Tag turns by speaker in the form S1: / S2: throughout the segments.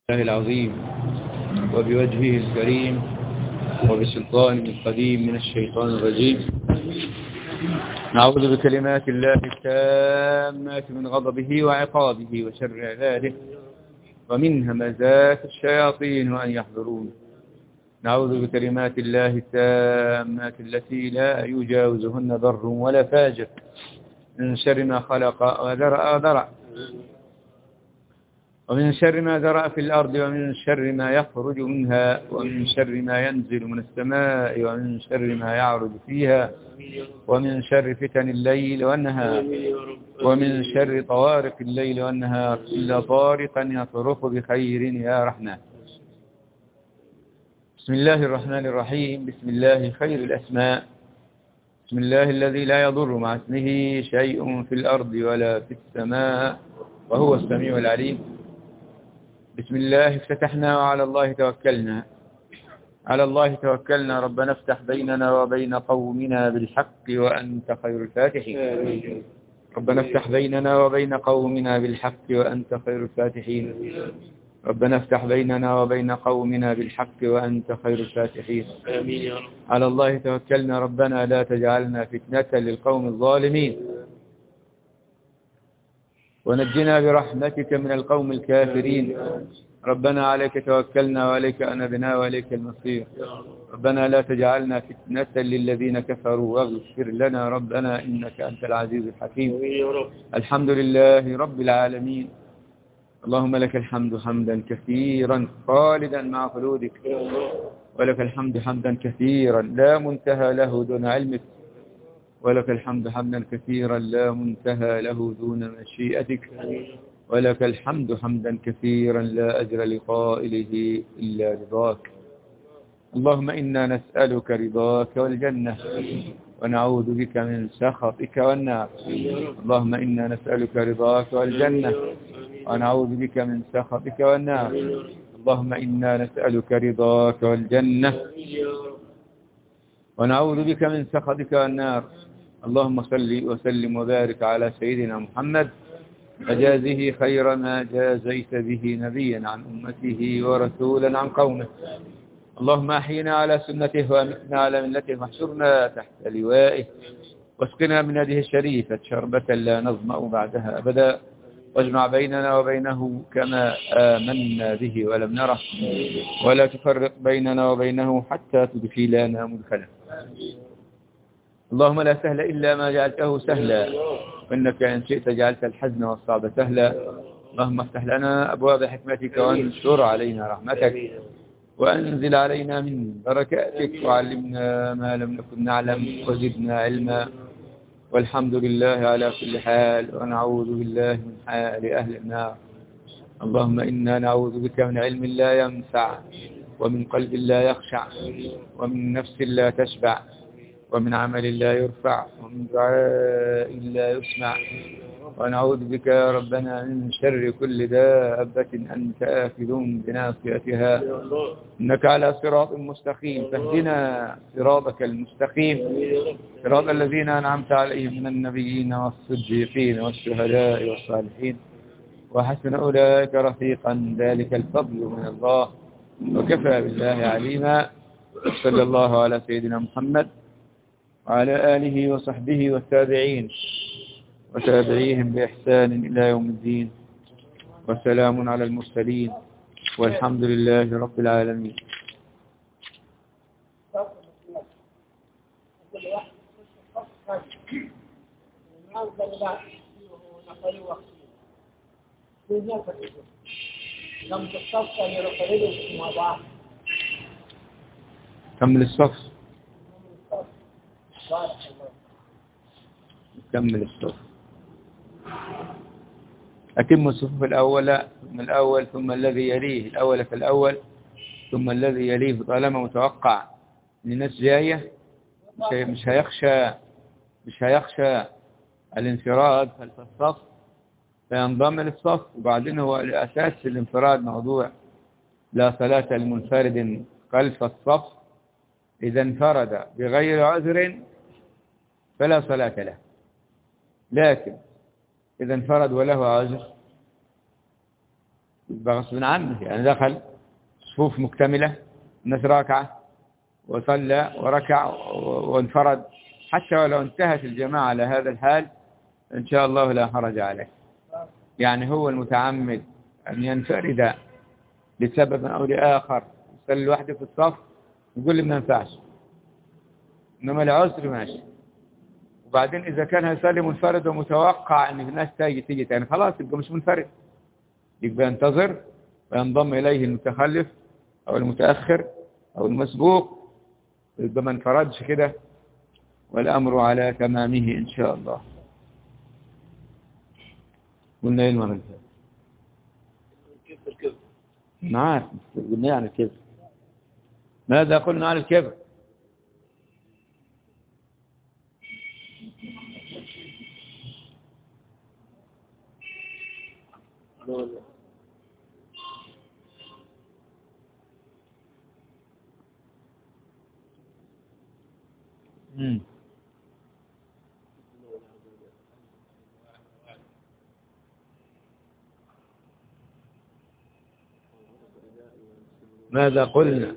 S1: الله العظيم وبوجهه الكريم وبسلطانه القديم من الشيطان الرجيم. نعوذ بكلمات الله التامات من غضبه وعقابه وشر عباده ومن همزات الشياطين وأن يحضرون. نعوذ بكلمات الله التامات التي لا يجاوزهن بر ولا فاجر من شر ما خلق وذرأ ومن شر ما ذرأ في الأرض ومن شر ما يخرج منها ومن شر ما ينزل من السماء ومن شر ما يعرج فيها ومن شر فتن الليل والنهار ومن شر طوارق الليل والنهار إلا طارقا يطرق بخير يا رحمن. بسم الله الرحمن الرحيم. بسم الله خير الأسماء. بسم الله الذي لا يضر مع اسمه شيء في الأرض ولا في السماء وهو السميع العليم. بسم الله افتتحنا وعلى الله توكلنا. على الله توكلنا. ربنا افتح بيننا وبين قومنا بالحق وأنت خير الفاتحين. ربنا افتح بيننا وبين قومنا بالحق وأنت خير الفاتحين. ربنا افتح بيننا وبين قومنا بالحق وأنت خير الفاتحين.
S2: آمين يا رب.
S1: على الله توكلنا. ربنا لا تجعلنا فتنة للقوم الظالمين ونجنا برحمتك من القوم الكافرين. ربنا عليك توكلنا وعليك أنبنا وعليك المصير. ربنا لا تجعلنا فتنة للذين كفروا واغفر لنا ربنا إنك أنت العزيز الحكيم. الحمد لله رب العالمين. اللهم لك الحمد حمدا كثيرا خالدا مع خلودك، ولك الحمد حمدا كثيرا لا منتهى له دون علمك، ولك الحمد حمدا كثيرا لا منتهى له دون مشيئتك، ولك الحمد حمدا كثيرا لا أجر لقائله إلا رضاك. اللهم إنا نسألك رضاك والجنة ونعوذ بك من سخطك والنار. اللهم إنا نسألك رضاك والجنة ونعوذ بك من سخطك والنار. اللهم إنا نسألك رضاك والجنة ونعوذ بك من سخطك والنار. اللهم صل وسلم وبارك على سيدنا محمد فجازه خير ما جازيت به نبيا عن أمته ورسولا عن قومه. اللهم أحينا على سنته وأمتنا على ملته واحشرنا تحت لوائه واسقنا من يده الشريفة شربة لا نظمأ بعدها أبدا، واجمع بيننا وبينه كما آمنا به ولم نره، ولا تفرق بيننا وبينه حتى تدخلنا مدخلا. اللهم لا سهل إلا ما جعلته سهلا، وإنك إن شئت جعلت الحزن والصعب سهلا. اللهم افتح لنا أبواب حكمتك وانشر علينا رحمتك وأنزل علينا من بركاتك وعلمنا ما لم نكن نعلم وزدنا علما. والحمد لله على كل حال، ونعوذ بالله من حال أهل النار. اللهم إنا نعوذ بك من علم لا ينفع ومن قلب لا يخشع ومن نفس لا تشبع ومن عمل لا يرفع ومن دعاء لا يسمع. ونعوذ بك يا ربنا من شر كل دابة أنت آخذ بناصيتها، إنك على صراط مستقيم. فاهدنا صراطك المستقيم، صراط الذين أنعمت عليهم من النبيين والصديقين والشهداء والصالحين وحسن أولئك رفيقا. ذلك الفضل من الله وكفى بالله عليما. صلى الله على سيدنا محمد وعلى آله وصحبه والتابعين وتابعيهم بإحسان إلى يوم الدين، وسلام على المرسلين والحمد لله رب العالمين. كمل الصف. كمل الصف. أتم الصفوف الأول ثم الأول ثم الذي يليه، الأول فالأول ثم الذي يليه. طالما متوقع ان الناس جاية مش هيخشى الانفراد خلف الصف فينضم للصف. وبعدين هو الأساس في الانفراد موضوع لا صلاة لمنفرد خلف الصف. إذا انفرد بغير عذر فلا صلاة له، لكن إذا انفرد وله عذر يبقى غصب عنه، يعني دخل صفوف مكتملة، الناس راكعة وصلى وركع وانفرد، حتى ولو انتهت الجماعة على هذا الحال إن شاء الله لا حرج عليه. يعني هو المتعمد أن ينفرد لسبب أو لآخر، يصلي لوحده في الصف، يقول لي ما ينفعش، إنما العسر ماشي. وبعدين إذا كان هيصلي منفرد ومتوقع أن الناس تيجي تاني، خلاص يبقى مش منفرد، يبقى ينتظر وينضم إليه المتخلف أو المتأخر أو المسبوق، يبقى ما انفردش كده، والأمر على تمامه إن شاء الله. قلنا إيه المرة الجاية؟
S2: الكبر.
S1: عارف قلنا يعني الكبر. ماذا قلنا على الكبر؟ ماذا قلنا؟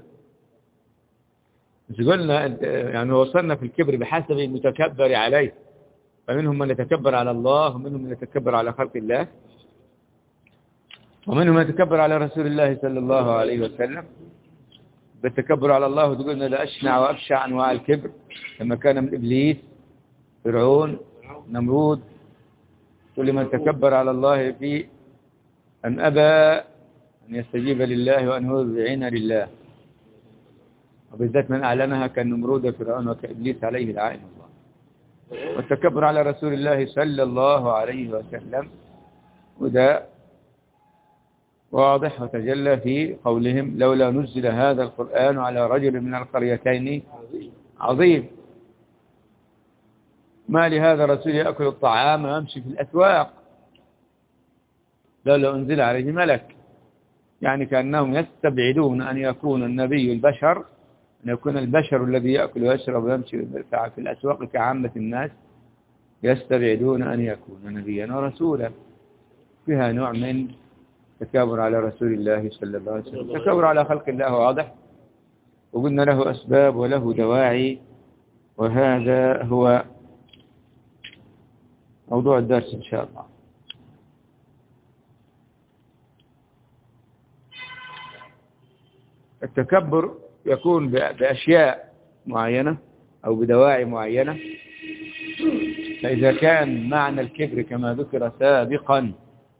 S1: مش قلنا يعني وصلنا في الكبر بحسب المتكبر عليه، فمنهم من يتكبر على الله، ومنهم من يتكبر على خلق الله، ومنهم من يتكبر على رسول الله صلى الله عليه وسلم. بالتكبر على الله وتقول إن ده أشنع وأبشع أنواع الكبر، كما كان من إبليس، فرعون، نمرود. كل من تكبر على الله في أن أبى أن يستجيب لله وأن هو يذعن لله، وبالذات من أعلنها كالنمرود وفرعون وكإبليس عليه لعائن الله. والتكبر على رسول الله صلى الله عليه وسلم، وده واضح وتجلى في قولهم لولا نزل هذا القرآن على رجل من القريتين عظيم. ما لهذا الرسول يأكل الطعام ويمشي في الأسواق لولا أنزل عليه ملك. يعني كأنهم يستبعدون أن يكون النبي البشر، أن يكون البشر الذي يأكل ويشرب ويمشي في الأسواق كعامة الناس، يستبعدون أن يكون نبيا ورسولا. فيها نوع من تكابر على رسول الله صلى الله عليه وسلم. تكابر على خلق الله واضح، وقلنا له أسباب وله دواعي، وهذا هو موضوع الدرس إن شاء الله. التكبر يكون بأشياء معينة أو بدواعي معينة. فإذا كان معنى الكبر كما ذكر سابقا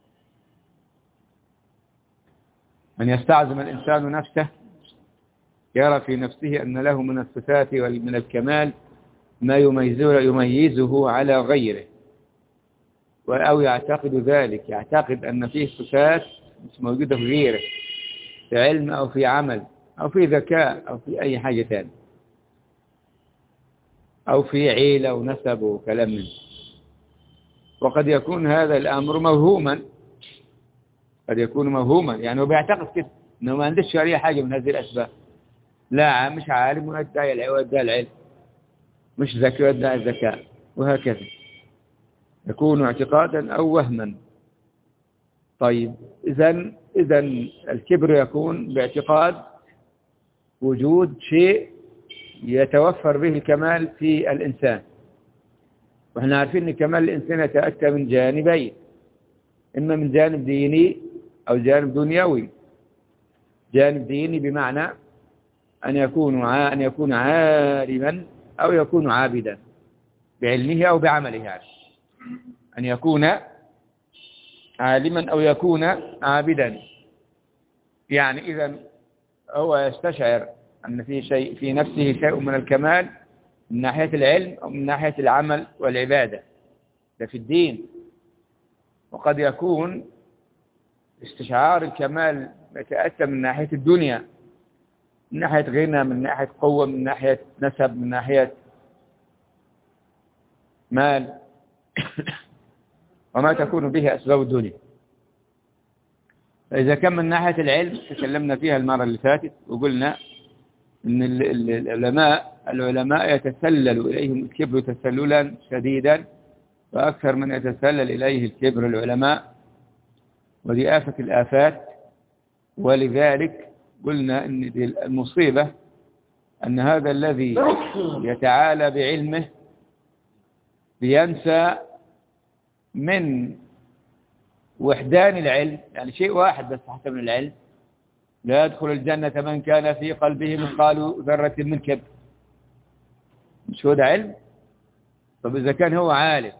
S1: أن يستعظم الإنسان نفسه، يرى في نفسه أن له من الصفات ومن الكمال ما يميزه على غيره، أو يعتقد ذلك، يعتقد أن فيه صفات مش موجودة في غيره، في علم أو في عمل أو في ذكاء أو في أي حاجة ثانية، أو في عيلة ونسب وكلام منه. وقد يكون هذا الأمر موهوما، قد يكون موهوما، يعني هو بيعتقد كده أنه ما عندش أي حاجة من هذه الأسباب، لا مش عالم ويدعي العلم، مش ذكي ويدعي الذكاء، وهكذا يكون اعتقادا أو وهما. طيب إذا الكبر يكون باعتقاد وجود شيء يتوفر به الكمال في الإنسان، وإحنا عارفين أن كمال الإنسان يتأتى من جانبين، إما من جانب ديني أو جانب دنيوي. جانب ديني بمعنى أن يكون عالما أو يكون عابدا بعلمه أو بعمله، يعني أن يكون عالما أو يكون عابدا. يعني إذا هو يستشعر أن في شيء في نفسه شيء من الكمال من ناحية العلم أو من ناحية العمل والعبادة، ده في الدين. وقد يكون استشعار الكمال يتأتى من ناحية الدنيا، من ناحية غنى، من ناحية قوة، من ناحية نسب، من ناحية مال وما تكون به أسباب الدنيا. فإذا كان من ناحية العلم تكلمنا فيها المرة اللي فاتت، وقلنا أن العلماء يتسلل إليهم الكبر تسللا شديدا، وأكثر من يتسلل إليه الكبر العلماء، ودي آفة الآفات ولذلك قلنا أن المصيبة أن هذا الذي يتعالى بعلمه بينسى من وحدان العلم، يعني شيء واحد بس حتى من العلم: لا يدخل الجنة من كان في قلبه مثقال ذرة من كبر. مش هو ده علم؟ طب إذا كان هو عالم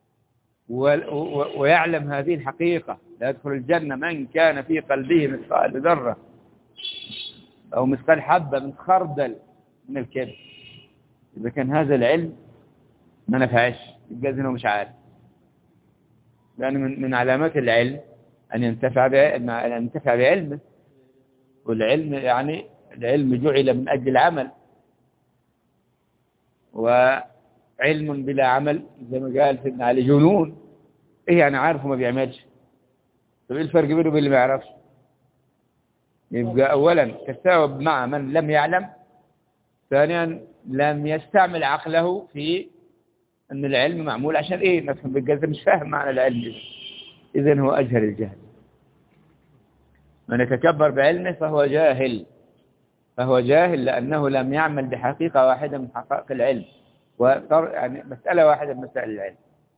S1: ويعلم هذه الحقيقة: لا يدخل الجنة من كان في قلبه مثقال ذرة أو مثقال حبة من خردل من الكبر، إذا كان هذا العلم ما نفعش يبقى إنه مش عالم. لأن من علامات العلم أن ينتفع بعلمه، والعلم يعني العلم جعل من أجل العمل، وعلم بلا عمل زي ما قال سيدنا علي جنون. إيه يعني عارف وما بيعملش؟ طب إيه الفرق بينه وبين اللي ما يعرفش؟ يبقى أولا تساوب مع من لم يعلم، ثانيا لم يستعمل عقله في أن العلم معمول عشان إيه نفهم. بالجزء مش فاهم معنى العلم، إذن هو أجهل الجهل. من يتكبر بعلمه فهو جاهل لأنه لم يعمل بحقيقة واحدة من حقائق العلم، يعني مسألة واحدة من مسائل العلم.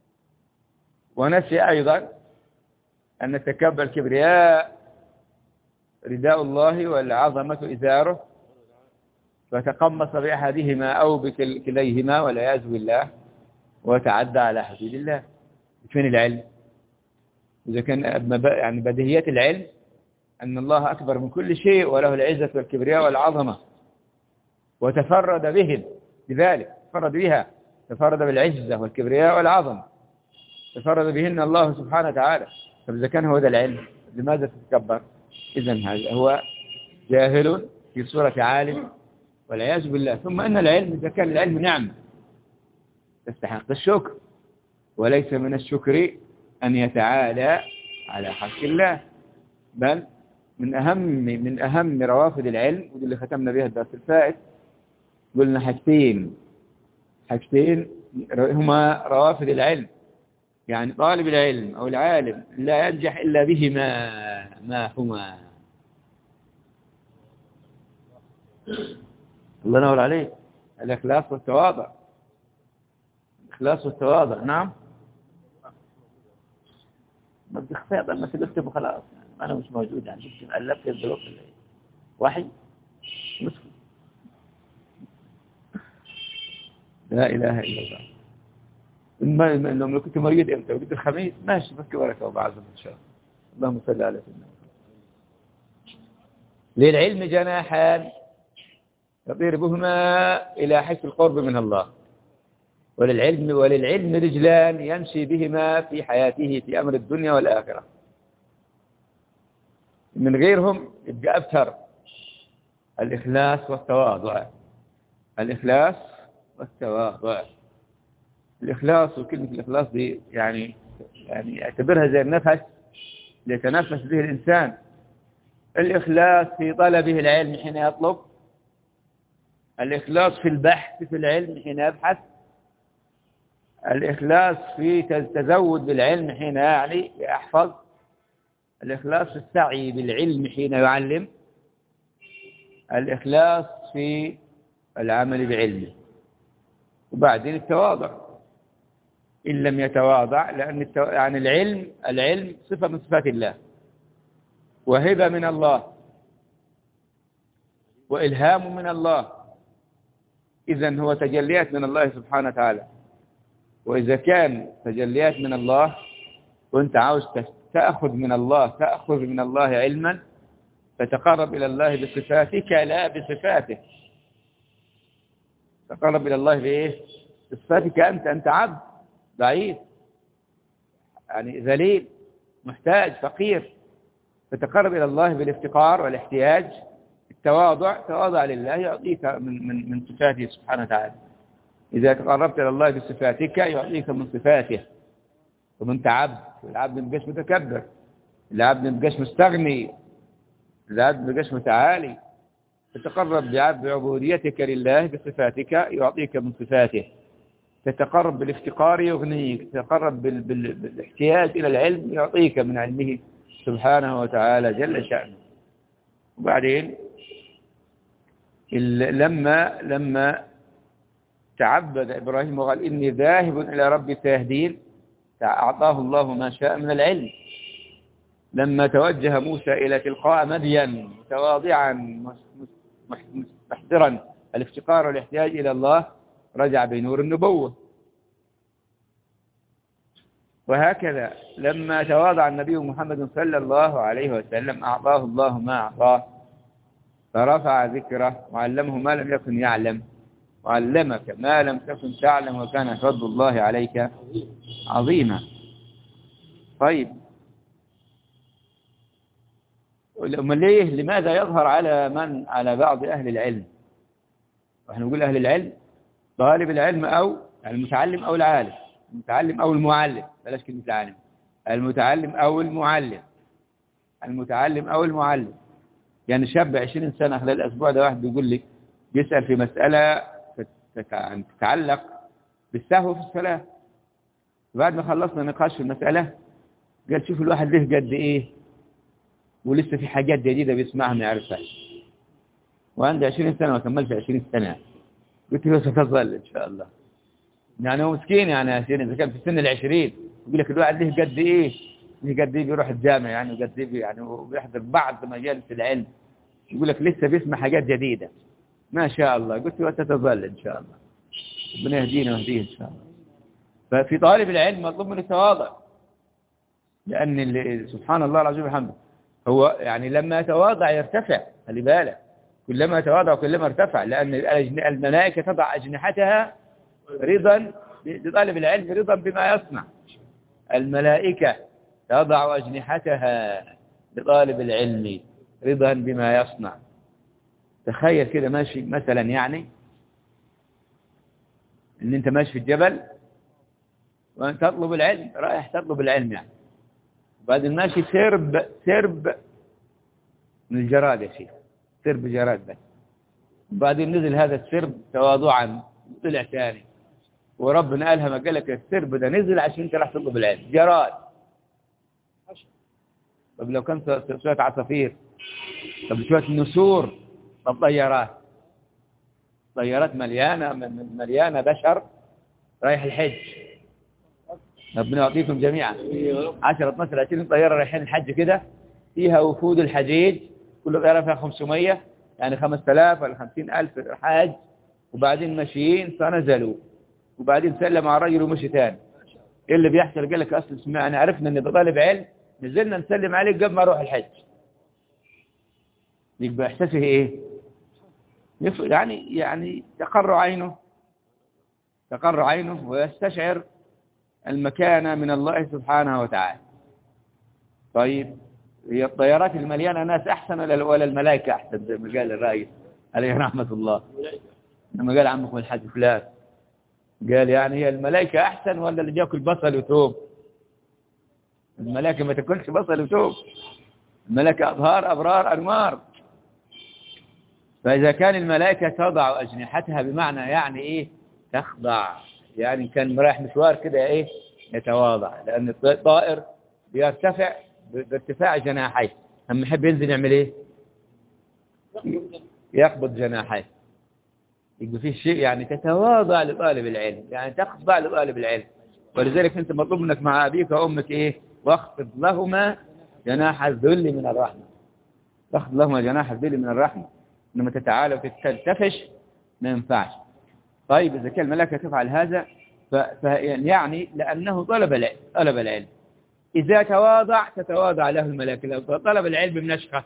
S1: ونسي أيضا أن التكبر الكبرياء رداء الله والعظمة إزاره، فتقمص بأحدهما أو بكليهما والعياذ بالله وتعدى على حدود الله. فين العلم؟ إذا كان يعني بديهيات العلم أن الله أكبر من كل شيء وله العزة والكبرياء والعظمة، وتفرد بهم بذلك، تفرد بالعزة والكبرياء والعظمة، تفرد بهن الله سبحانه وتعالى. طب إذا كان هو ده العلم لماذا تتكبر؟ إذن هذا هو جاهل في صورة عالم والعياذ بالله. ثم أن العلم إذا كان العلم نعمة تستحق الشكر، وليس من الشكر أن يتعالى على حق الله، بل من أهم روافد العلم، ودي اللي ختمنا بها الدرس الفائت. قلنا حاجتين هما روافد العلم، يعني طالب العلم أو العالم لا ينجح إلا بهما. ما هما؟ الله ينور عليك، الإخلاص والتواضع. الإخلاص والتواضع، نعم. ما بدي اخفاء بل ما تكتب وخلاص، يعني أنا مش موجود، يعني شفت ألفت الظروف وحي مسلم. لا إله إلا الله. لو كنت مريض امتى؟ وقت الخميس ماشي، بس ورقة وبعضهم إن شاء الله. اللهم صل على سيدنا. للعلم جناحان يطير بهما إلى حيث القرب من الله، وللعلم رجلان يمشي بهما في حياته في أمر الدنيا والآخرة. من غيرهم يبقى أبتر. الإخلاص والتواضع. الإخلاص والتواضع. الإخلاص، وكلمة الإخلاص دي يعني اعتبرها زي النفس ليتنفس به الإنسان. الإخلاص في طلبه العلم حين يطلب، الإخلاص في البحث في العلم حين يبحث، الإخلاص في التزود بالعلم حين يحفظ، الإخلاص في السعي بالعلم حين يعلم، الإخلاص في العمل بعلمه. وبعدين التواضع إن لم يتواضع، لأن يعني العلم صفة من صفات الله، وهبة من الله، وإلهام من الله. إذن هو تجليات من الله سبحانه وتعالى. وإذا كان تجليات من الله وأنت عاوز تأخذ من الله علما، فتقرب إلى الله بصفاتك لا بصفاته. تقرب إلى الله بإيه؟ بصفاتك أنت عبد ضعيف، يعني ذليل محتاج فقير، فتقرب إلى الله بالافتقار والاحتياج. التواضع تواضع لله يعطيك من صفاته سبحانه وتعالى. إذا تقربت إلى الله بصفاتك يعطيك من صفاته. ومن عبد، العبد ما يبقاش متكبر، العبد ما يبقاش مستغني، العبد ما يبقاش متعالي. تتقرب بعبوديتك لله بصفاتك يعطيك من صفاته. تتقرب بالافتقار يغنيك، تتقرب بالاحتياج إلى العلم يعطيك من علمه سبحانه وتعالى جل شأنه. وبعدين لما تعبد إبراهيم وقال إني ذاهب إلى ربي سيهدين، أعطاه الله ما شاء من العلم. لما توجه موسى إلى تلقاء مدين متواضعا محضرا الافتقار والاحتياج إلى الله، رجع بنور النبوة. وهكذا لما تواضع النبي محمد صلى الله عليه وسلم أعطاه الله ما أعطاه، فرفع ذكره وعلمه ما لم يكن يعلم، وعلمك ما لم تكن تعلم وكان فضل الله عليك عظيما. طيب ليه لماذا يظهر على بعض أهل العلم؟ ونحن نقول أهل العلم طالب العلم أو المتعلم أو العالم، المتعلم أو المعلم، بلاش كلمة العالم، المتعلم أو المعلم، المتعلم أو المعلم. يعني شاب 20 سنة خلال الأسبوع ده واحد بيقول لي بيسأل في مسألة تتعلق بالسهو في الصلاة، بعد ما خلصنا نقاش في المسألة قال شوف الواحد له قد إيه ولسه في حاجات جديدة بيسمعها ما يعرفهاش، وعنده 20 سنة وكملش 20 سنة. قلت له ستظل إن شاء الله. يعني هو مسكين، يعني إذا كان في سن 20 يقول لك الواحد له قد إيه، له قد إيه بيروح الجامع يعني، وقد إيه يعني وبيحضر بعض مجالس العلم، يقول لك لسه بيسمع حاجات جديدة ما شاء الله. قلت له ستظل إن شاء الله، ربنا يهدينا ويهديه إن شاء الله. ففي طالب العلم مطلوب من التواضع، لأن سبحان الله العظيم الحمد هو يعني لما يتواضع يرتفع. خلي بالك، كلما تواضع كلما ارتفع، لأن الملائكة تضع أجنحتها رضا لطالب العلم، رضا بما يصنع. الملائكة تضع أجنحتها لطالب العلم رضا بما يصنع. تخيل كده ماشي مثلا، يعني ان انت ماشي في الجبل وانت تطلب العلم، رايح تطلب العلم يعني، وبعدين ماشي سرب من الجراد يا شيخ، سرب جراد بس، وبعدين نزل هذا السرب تواضعا طلع ثاني، وربنا ألهمك قال لك السرب ده نزل عشان انت راح تطلب العلم، جراد. طب لو كان شوية عصافير، طب شوية نسور، طب طيارات مليانة بشر رايح الحج، ربنا يعطيكم جميعا 10 12 20 طيارة رايحين الحج كده، فيها وفود الحجيج، كل طيارة فيها 500 يعني 5000 ولا 50,000 حاج، وبعدين ماشيين فنزلوا، وبعدين سلم على الرجل ومشي تاني. ايه اللي بيحصل؟ قال لك اصل سمعنا عرفنا ان ده طالب علم، نزلنا نسلم عليه قبل ما اروح الحج. يبقى احساسه ايه؟ يعني تقر عينه ويستشعر المكانة من الله سبحانه وتعالى. طيب هي الطيارات المليانة ناس أحسن ولا الملائكة أحسن زي ما قال الرئيس عليه رحمة الله؟ لما قال عمكم الحاج فلان قال يعني هي الملائكة أحسن ولا اللي بياكل بصل وثوم؟ الملائكة ما تاكلش بصل وثوم، الملائكة أطهار أبرار أنوار. فإذا كان الملائكة تضع أجنحتها بمعنى يعني إيه؟ تخضع، يعني كان رايح مشوار كده إيه؟ يتواضع، لأن الطائر بيرتفع بارتفاع جناحيه، أما يحب ينزل يعمل إيه؟ يقبض جناحيه. يبقى فيه شيء يعني تتواضع لطالب العلم، يعني تخضع لطالب العلم. ولذلك أنت مطلوب منك مع أبيك وأمك إيه؟ واخفض لهما جناح الذل من الرحمة، واخفض لهما جناح الذل من الرحمة. إنما تتعالى وتتلتفش ما ينفعش. طيب إذا كان الملائكة تفعل هذا يعني لأنه طلب العلم. إذا تواضع تتواضع له الملائكة. لو طلب العلم بنشخة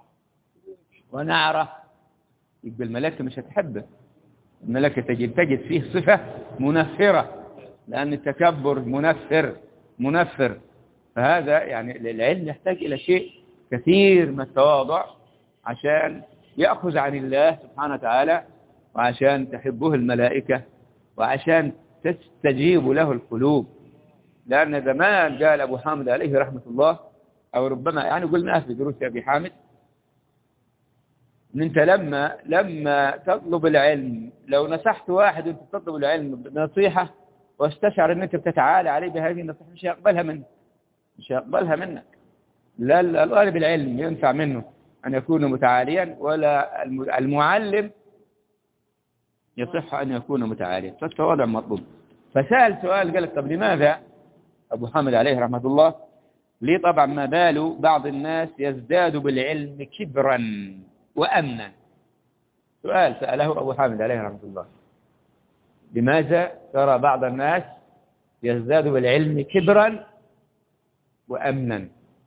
S1: ونعرة يبقى الملائكة مش هتحبه. الملائكة تجد فيه صفة منفرة، لأن التكبر منفر. فهذا يعني العلم يحتاج إلى شيء كثير من التواضع عشان يأخذ عن الله سبحانه وتعالى، وعشان تحبه الملائكة، وعشان تستجيب له القلوب. لأن زمان قال أبو حامد عليه رحمة الله، أو ربما يعني قلناه في دروس أبي حامد، أن أنت لما تطلب العلم، لو نصحت واحد وأنت تطلب العلم بنصيحة واستشعر أن أنت بتتعالى عليه بهذه النصيحة، مش هيقبلها منك. لا طالب العلم ينفع منه أن يكون متعاليا، ولا المعلم يصح أن يكون متعاليا، فالتواضع مطلوب. فسأل سؤال قال: طب لماذا أبو حامد عليه رحمة الله ليه طبعا ما بال بعض الناس يزداد بالعلم كبرا وأمنا؟ سؤال سأله أبو حامد عليه رحمة الله: لماذا ترى بعض الناس يزداد بالعلم كبرا وأمنا؟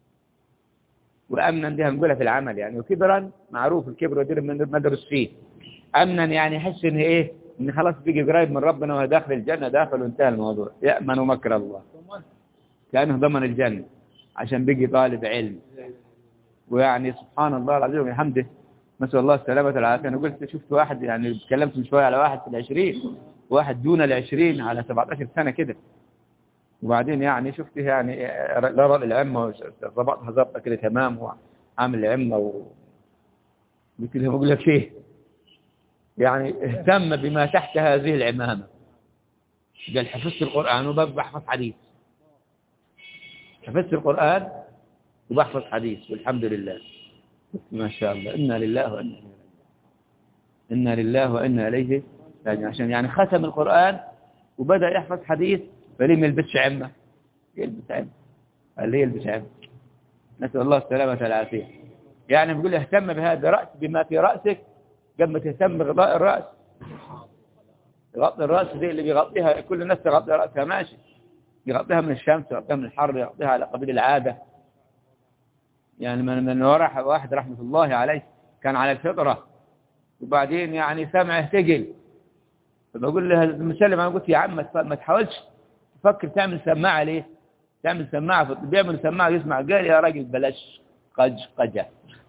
S1: وأمنا دي هنقولها في العمل يعني، وكبرا معروف الكبر ودير من مدرس فيه. أمنا يعني يحس إن إيه، إن خلاص بيجي قريب من ربنا وداخل الجنة، داخل وانتهى الموضوع، يأمن مكر الله، كأنه ضمن الجنة عشان بيجي طالب علم. ويعني سبحان الله العظيم وبحمده، نسأل الله السلامة والعافية. أنا قلت شفت واحد يعني تكلمت من شوية على واحد في 20، واحد دون 20 على 17 سنة كده، وبعدين يعني شفته يعني لا رأى العمة ضبطها ضبطة كده تمام، وعامل العمة قلت له بقول لك ايه، يعني اهتم بما تحت هذه العمامة. قال: حفظت القرآن وبحفظ حديث، حفظت القرآن وبحفظ حديث والحمد لله. ما شاء الله، إنا لله وإنا إليه، إنا لله وإنا إليه راجعون. عشان يعني ختم القرآن وبدأ يحفظ حديث، فليه ما يلبسش عمة؟ يلبس عمة، قال لي يلبس عمة، نسأل الله السلامة والعافية. يعني بيقول اهتم بهذا رأس بما في رأسك قبل ما تهتم بغطاء الرأس. غطاء الرأس زي اللي بيغطيها كل الناس تغطي رأسها ماشي، يغطيها من الشمس، يغطيها من الحر، يغطيها على قبيل العادة. يعني من وراح واحد رحمة الله عليه كان على الفطرة، وبعدين يعني سمعه ثقل، فبقول له المسلم، أنا قلت: يا عم ما تحاولش تفكر تعمل سماعة ليه؟ تعمل سماعة بيعمل سماعة يسمع. قال: يا راجل بلاش قجة.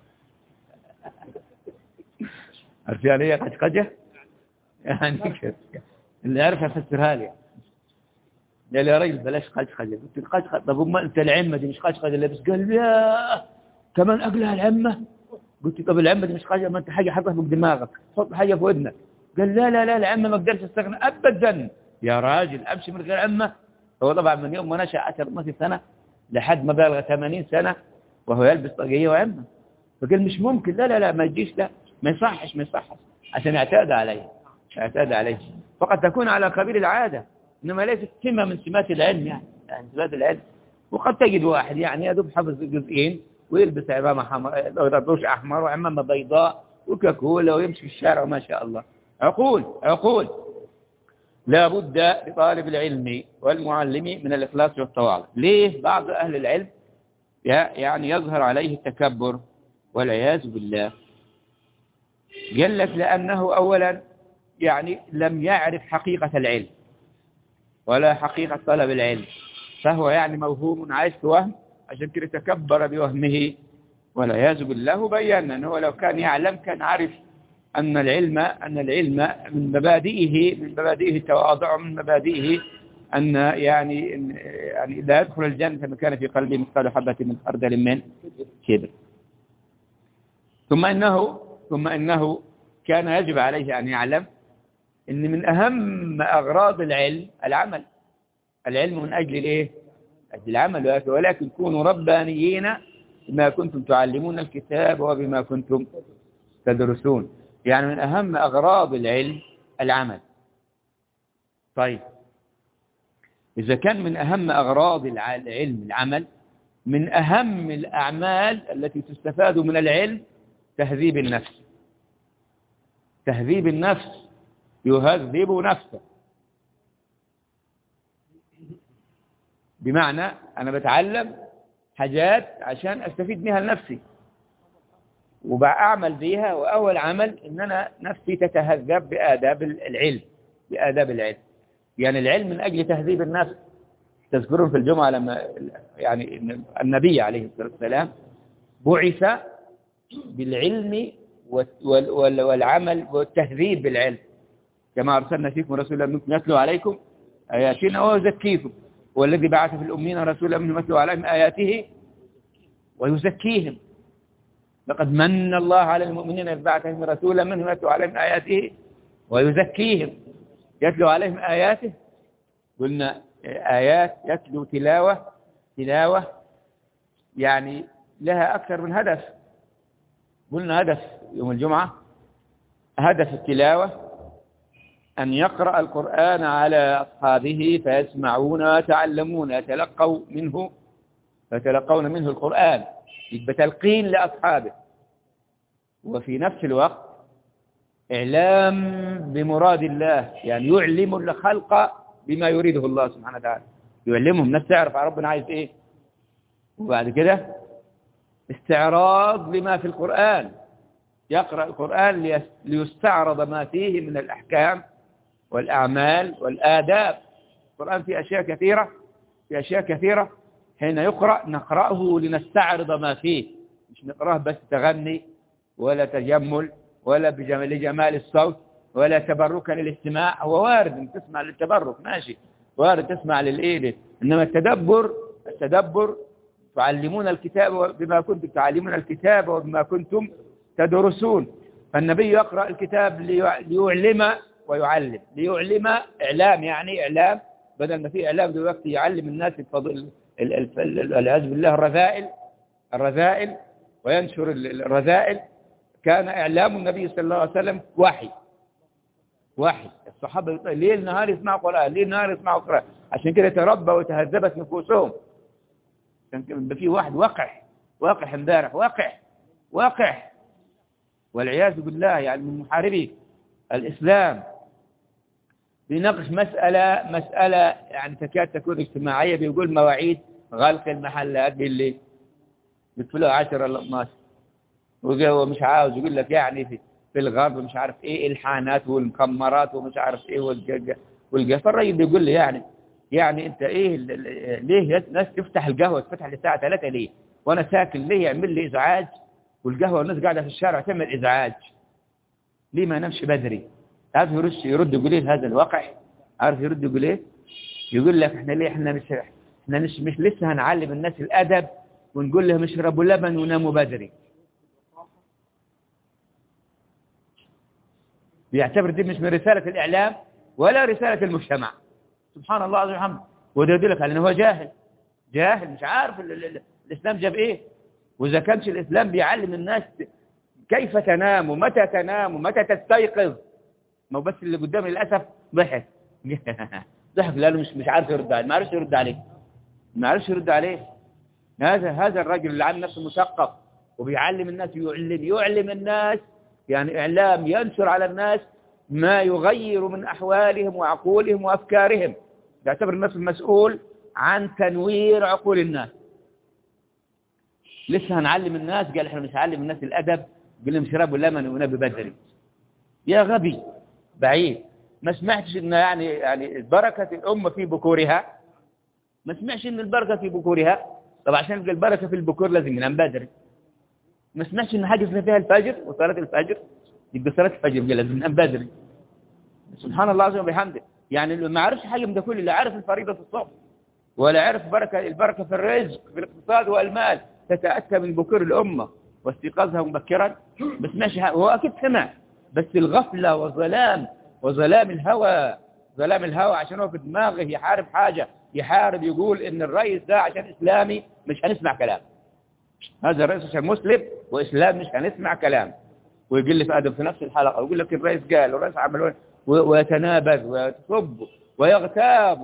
S1: عارف يعني ايه قجة؟ يعني كده اللي يعرفها فسرها لي. قال: يا راجل بلاش قجة. قلت: القجة؟ طب ما انت العمة دي مش قجة اللي بس. قال: يا كمان اقلها العمة. قلت: طب العمة دي مش قجة؟ ما انت حاجة حطها في دماغك، حط حاجة في ودنك. قال: لا لا لا العمة ما اقدرش استغنى ابدا. يا راجل امشي من غير عمة؟ هو طبعا من يوم ما نشأ 10 12 سنة لحد ما بلغ 80 سنة وهو يلبس طاقية وعمة. فقال: مش ممكن، لا لا لا ما يجيش، لا ما يصحش ما يصحش، عشان اعتاد عليه، اعتاد عليه. فقد تكون على قبيل العادة، إنما ليست سمة من سمات العلم، يعني سمات العلم. وقد تجد واحد يعني يدوب حفظ جزئين ويلبس عمامة حمراء أحمر وعمامة بيضاء وكاكولا ويمشي في الشارع وما شاء الله. عقول لا بد لطالب العلم والمعلم من الإخلاص والتواضع. ليه بعض أهل العلم يعني يظهر عليه التكبر والعياذ بالله؟ قال لك: لأنه أولا يعني لم يعرف حقيقة العلم ولا حقيقة طلب العلم، فهو يعني موهوم عايش في وهم، عشان كده تكبر بوهمه والعياذ بالله. بينا أنه لو كان يعلم كان عارف أن العلم من مبادئه التواضع، من مبادئه أن يعني لا يدخل الجنة من كان في قلبه مثقال حبة من خردل من كبر. ثم إنه كان يجب عليه أن يعلم أن من أهم أغراض العلم العلم من أجل الإيه؟ أجل العمل. ولكن كونوا ربانيين بما كنتم تعلمون الكتاب وبما كنتم تدرسون. يعني من أهم أغراض العلم العمل. طيب إذا كان من أهم أغراض العلم العمل، من أهم الأعمال التي تستفاد من العلم تهذيب النفس. تهذيب النفس، يهذب نفسه، بمعنى أنا بتعلم حاجات عشان أستفيد منها لنفسي وبأعمل بيها، وأول عمل إن أنا نفسي تتهذب بآداب العلم. يعني العلم من أجل تهذيب النفس. تذكرون في الجمعة لما يعني النبي عليه الصلاة والسلام بعث بالعلم والعمل والتهذيب بالعلم، كما أرسلنا فيكم رسولا منكم يتلو عليكم آياتنا ويزكيكم، والذي بعث في الأمين رسولا منهم يتلو عليهم آياته ويزكيهم. لقد من الله على المؤمنين إذ بعث فيهم رسولا منهم يتلو عليهم آياته ويزكيهم. يتلو عليهم آياته، قلنا آيات يتلو تلاوة يعني لها أكثر من هدف. قلنا هدف يوم الجمعة، هدف التلاوة أن يقرأ القرآن على أصحابه فيسمعون ويتعلمون يتلقون منه القرآن، يبقى تلقين لأصحابه، وفي نفس الوقت إعلام بمراد الله، يعني يعلم الخلق بما يريده الله سبحانه وتعالى، يعلمهم الناس تعرف ربنا عايز إيه. وبعد كده استعراض لما في القرآن، يقرأ القرآن ليستعرض ما فيه من الأحكام والأعمال والآداب. القرآن فيه أشياء كثيرة، حين يقرأ نقرأه لنستعرض ما فيه، مش نقرأه بس تغني ولا تجمل ولا لجمال الصوت ولا تبركا للاستماع. هو وارد ان تسمع للتبرك ماشي، وارد تسمع للإيد، إنما التدبر تعلمون الكتاب وبما كنتم تدرسون. فالنبي يقرأ الكتاب ليعلم ويعلم. ليعلم إعلام، يعني إعلام، بدل ما في إعلام دلوقتي يعلم الناس العياذ بالله الرذائل وينشر الرذائل. كان إعلام النبي صلى الله عليه وسلم وحي. الصحابة ليل نهار يسمعوا قرآن، ليل نهار يسمعوا قرآن، عشان كده تربى وتهذبت نفوسهم. كان في واحد وقح امبارح، وقح والعياذ بالله، يعني من محاربي الإسلام، بيناقش مسألة يعني تكاد تكون اجتماعية. بيقول مواعيد غلق المحلات بالليل بتفلوا 10 ولا 12، ومش عاوز يقول لك يعني في الغرب مش عارف ايه الحانات والمخمرات ومش عارف ايه والقهوة. الراجل بيقول لي يعني انت ايه ليه الناس تفتح القهوة تفتح للساعة 3 ليه؟ وانا ساكن ليه يعمل لي ازعاج؟ والقهوة والناس قاعدة في الشارع تعمل ازعاج، ليه ما نمشي بدري؟ عارف يرد يقول ايه هذا الواقع؟ عارف يرد يقول ايه؟ يقول لك احنا مش لسه هنعلم الناس الادب ونقول لهم اشربوا لبن وناموا بدري. بيعتبر دي مش من رسالة الإعلام ولا رسالة المجتمع. سبحان الله عز وجل. وده يدلك على أنه هو جاهل مش عارف الإسلام جاب إيه. وإذا كانش الإسلام بيعلم الناس كيف تنام ومتى تستيقظ. ما بس اللي قدامي للأسف ضحك لأنه مش عارف يرد عليه، ما عرفش يرد عليه. هذا الرجل اللي عن نفسه مثقف وبيعلم الناس، يعلم الناس، يعني إعلام ينشر على الناس ما يغير من أحوالهم وعقولهم وأفكارهم. يعتبر الناس المسؤول عن تنوير عقول الناس. لسه هنعلم الناس، قال احنا مش هنعلم الناس الأدب، قال لهم شربوا لمن ونبي بدري. يا غبي بعيد، ما سمعتش ان يعني بركة الأمة في بكورها؟ ما سمعش ان البركة في بكورها؟ طب عشان البركة في البكور لازم ننام بدري. ما سمعتش ان حاجة فيها الفجر وصلاة الفجر، يبقى صلاة الفجر لازم ننام بدري. سبحان الله عز وجل وبحمده. يعني اللي ما عرفش حاجة من ده كله، لا عرف الفريضة في الصبح ولا عرف البركة في الرزق في الاقتصاد والمال تتأتى من بكور الأمة واستيقاظها مبكرا. ما سمعش هو أكيد سمع، بس الغفلة وظلام الهوى عشان هو في دماغه يحارب حاجة، يحارب يقول إن الرئيس ده عشان إسلامي مش هنسمع كلام، هذا الرئيس عشان مسلم وإسلام مش هنسمع كلام. ويقول لي في أدب في نفس الحلقة ويقول لك الرئيس قال والرئيس عمل ويتنابذ ويتصب ويغتاب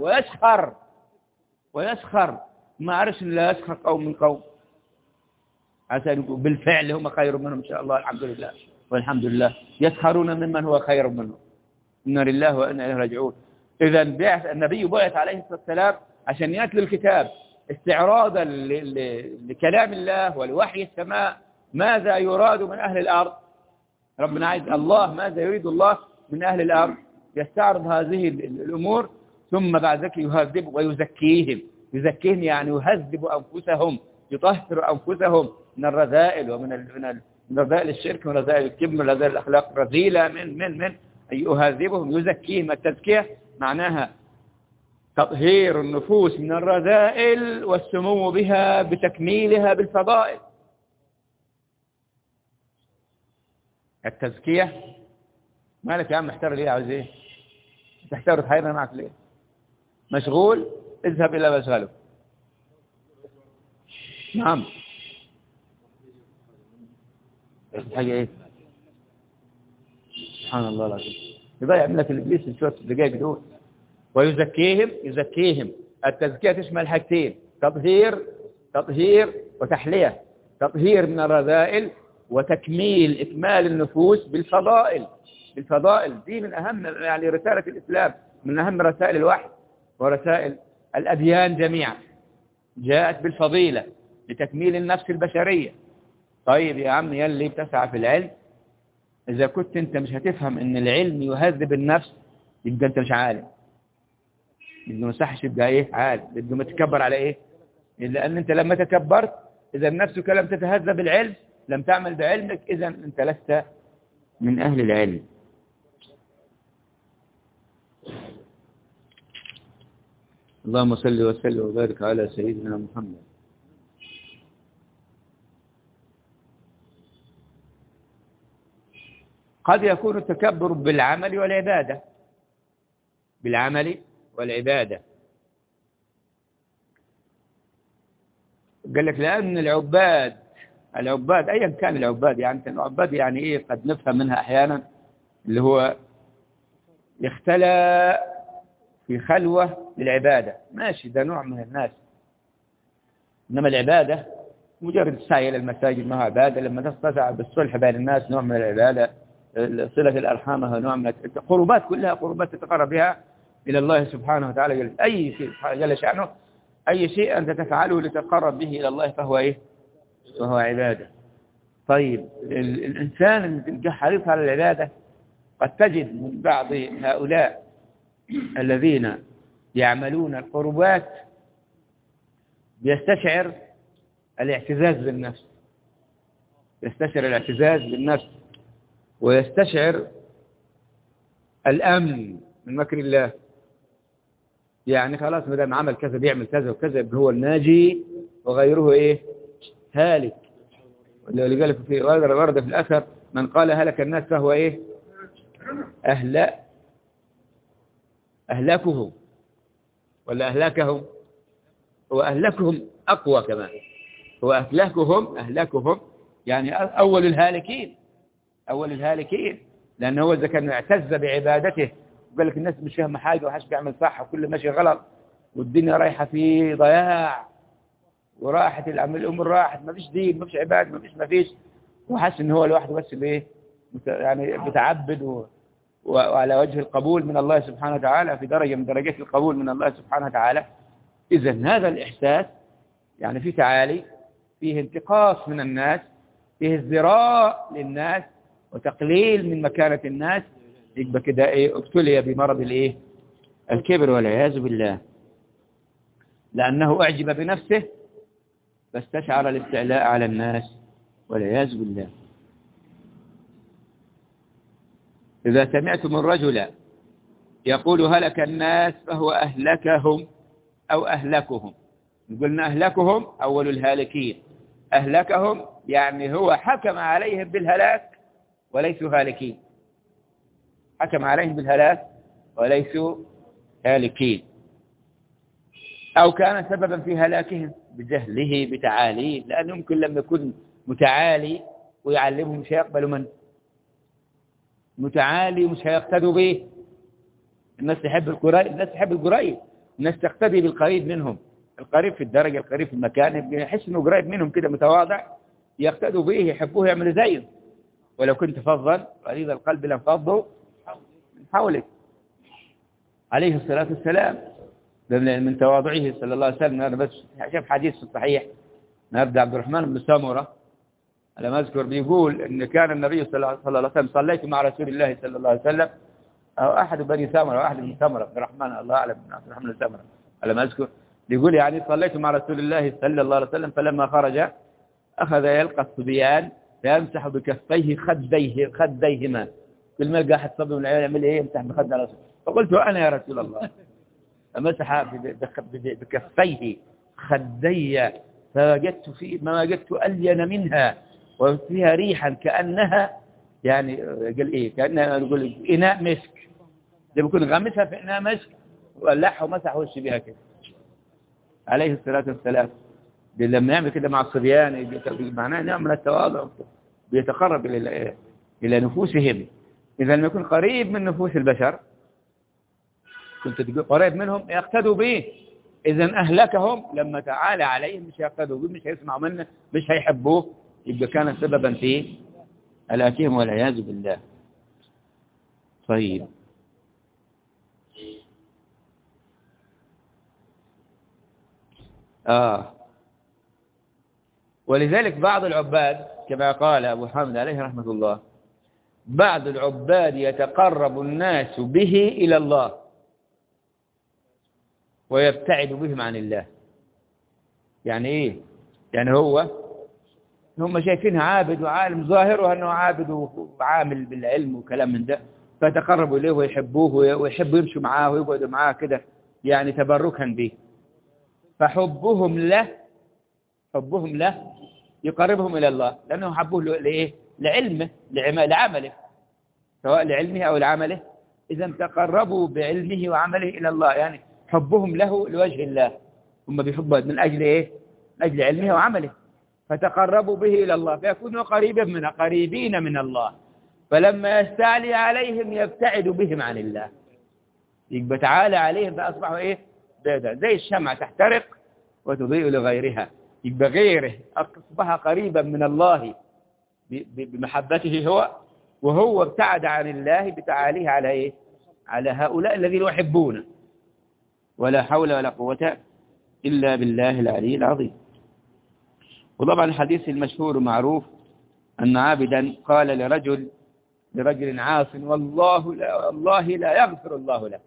S1: ويسخر. ما عرفش إن لا يسخر قوم من قوم، عشان بالفعل هم خير منهم إن شاء الله. والحمد لله يسخرون ممن هو خير منهم. إنا لله وإنا إليه راجعون. إذا النبي بعث عليه الصلاة والسلام عشان يتلو الكتاب استعراضا لكلام الله ولوحي السماء. ماذا يراد من أهل الأرض؟ ربنا عايز الله، ماذا يريد الله من أهل الأرض؟ يستعرض هذه الأمور، ثم بعد ذلك يهذب ويزكيهم يعني يهذب أنفسهم، يطهر أنفسهم من الرذائل ومن رذائل الشرك ومن رذائل الكبر ومن رذائل الأخلاق الرذيلة من يهذبهم يزكيهم. التزكية معناها تطهير النفوس من الرذائل والسمو بها بتكميلها بالفضائل. التزكية مالك يا عم محتار ليه؟ عاوز ايه؟ تحتار تحيرنا معك ليه؟ مشغول؟ اذهب إلى مشغله. نعم حاجة إيه؟ سبحان الله العظيم. يبقى يعمل لك الإبليس شوية دقائق دول. يزكيهم. التزكية تشمل حاجتين: تطهير وتحلية. تطهير من الرذائل، إكمال النفوس بالفضائل. دي من أهم يعني رسالة الإسلام، من أهم رسائل الوحي ورسائل الأديان جميعا، جاءت بالفضيلة لتكميل النفس البشرية. طيب يا عم يلي بتسعى في العلم، إذا كنت أنت مش هتفهم إن العلم يهذب النفس، يبقى أنت مش عالم. يبقى ما صحش يبقى إيه عالم، يبقى متكبر على إيه؟ لأن أنت لما تكبرت، إذا نفسك لم تتهذب بالعلم، لم تعمل بعلمك، إذا أنت لست من أهل العلم. اللهم صل وسلم وبارك على سيدنا محمد. قد يكون التكبر بالعمل والعبادة. قال لك لأن العباد أيا كان العباد، يعني العباد يعني إيه، قد نفهم منها أحيانا اللي هو يختلى في خلوة للعبادة، ماشي، ده نوع من الناس. إنما العبادة مجرد السعي إلى المساجد ما هو عبادة. لما تستطيع بالصلح بين الناس نوع من العبادة. صلة الأرحام نوع من القربات، كلها قربات تتقرب بها إلى الله سبحانه وتعالى. أي شيء جل شأنه، أي شيء أنت تفعله لتقرب به إلى الله فهو إيه؟ وهو عبادة. طيب الإنسان اللي حريص على العبادة، قد تجد من بعض هؤلاء الذين يعملون القربات يستشعر الاعتزاز بالنفس، ويستشعر الأمن من مكر الله. يعني خلاص ما دام عمل كذا بيعمل كذا وكذا، يبقى هو الناجي وغيره إيه؟ هالك. اللي قال في ورد في الأثر: من قال هلك الناس فهو إيه؟ أهلكهم ولا أهلكهم؟ هو أهلكهم أقوى كمان. هو أهلكهم يعني أول الهالكين. لأنه هو إذا كان اعتز بعبادته وقال لك الناس مش فاهمة حاجة وحش بيعمل صح وكل ماشي غلط والدنيا رايحة في ضياع وراحت الأمور راحت، ما فيش دين، ما فيش عبادة، ما فيش، وحس إن هو لوحده بس بإيه، يعني بتعبد وعلى وجه القبول من الله سبحانه وتعالى، في درجة من درجات القبول من الله سبحانه وتعالى. إذن هذا الإحساس يعني فيه تعالي، فيه انتقاص من الناس، فيه ازدراء للناس وتقليل من مكانة الناس، يبقى كده إيه؟ ابتلي بمرض الإيه؟ الكبر والعياذ بالله، لأنه أعجب بنفسه فاستشعر الاستعلاء على الناس والعياذ بالله. إذا سمعتم الرجل يقول هلك الناس فهو أهلكهم أو أهلكهم. قلنا أهلكهم أول الهالكين، أهلكهم يعني هو حكم عليهم بالهلاك وليسوا هالكين، حكم عليهم بالهلاك وليسوا هالكين، أو كان سببا في هلاكهم بجهله بتعاليه، لأنه يمكن لما يكون متعالي ويعلمهم مش هيقبلوا منه، متعالي مش هيقتدوا به. الناس تحب القريب، الناس تقتدي بالقريب منهم، القريب في الدرجة، القريب في المكان، يحس انه قريب منهم كده متواضع، يقتدوا به، يحبوه، يعملوا زيه. ولو كنت فظا غليظ القلب لانفضوا من حولك. عليه الصلاة والسلام من تواضعه صلى الله عليه وسلم. أنا بس شاف حديث صحيح نبدأ عبد الرحمن بن سامرة على ما أذكر، بيقول إن كان النبي صلى الله عليه وسلم صليت مع رسول الله صلى الله عليه وسلم، أو أحد بني سامرة أو أحد بن سامرة بن الرحمن، الله أعلم، بن عبد الرحمن بن سامرة على ما أذكر، بيقول يعني صليت مع رسول الله صلى الله عليه وسلم، فلما خرج أخذ يلقى الصبيان فيمسح بكفيه خديهما، كل ما لقى أحد صبي من العيال يعمل إيه؟ يمسح بخد على رسول. فقلت أنا يا رسول الله، فمسح بكفيه خدي، فوجدت فيه ما وجدت ألين منها وفيها ريحا كأنها، يعني قال إيه، كأنها يقول إناء مسك، زي بيكون غمسها في إناء مسك ولحه ومسح وشه بها كده عليه الصلاة والسلام. لما يعمل كده مع الصبيان معناه نوع من التواضع بيتقرب إلى نفوسهم. إذا لما يكون قريب من نفوس البشر كنت تقول قريب منهم يقتدوا به. إذا أهلكهم لما تعالى عليهم مش يقتدوا به، مش هيسمعوا منه، مش هيحبوه، يبقى كان سببا في هلاكهم والعياذ بالله. طيب ولذلك بعض العباد كما قال أبو حامد عليه رحمة الله، بعض العباد يتقرب الناس به إلى الله ويبتعد بهم عن الله. يعني إيه؟ يعني هم شايفينه عابد وعالم، ظاهره أنه عابد وعامل بالعلم وكلام من ده، فتقربوا إليه ويحبوه ويحبوا يمشوا معاه ويقعدوا معاه كده، يعني تبركا به. فحبهم له يقربهم إلى الله، لأنه حبوه لإيه؟ لعلمه، لعمله، سواء لعلمه أو لعمله. إذا تقربوا بعلمه وعمله إلى الله، يعني حبهم له لوجه الله، هم بيحبوا من أجل إيه؟ من أجل علمه وعمله، فتقربوا به إلى الله فيكونوا قريبين من الله. فلما يستعلي عليهم يبتعد بهم عن الله، يبقى تعالى عليهم فأصبحوا إيه؟ زي الشمعة تحترق وتضيء لغيرها، يبقى غيره أصبح قريبا من الله بمحبته هو، وهو ابتعد عن الله بتعاليه على إيه؟ على هؤلاء الذين يحبونه. ولا حول ولا قوة إلا بالله العلي العظيم. وطبعا الحديث المشهور معروف أن عابدا قال لرجل عاص والله لا يغفر الله لك.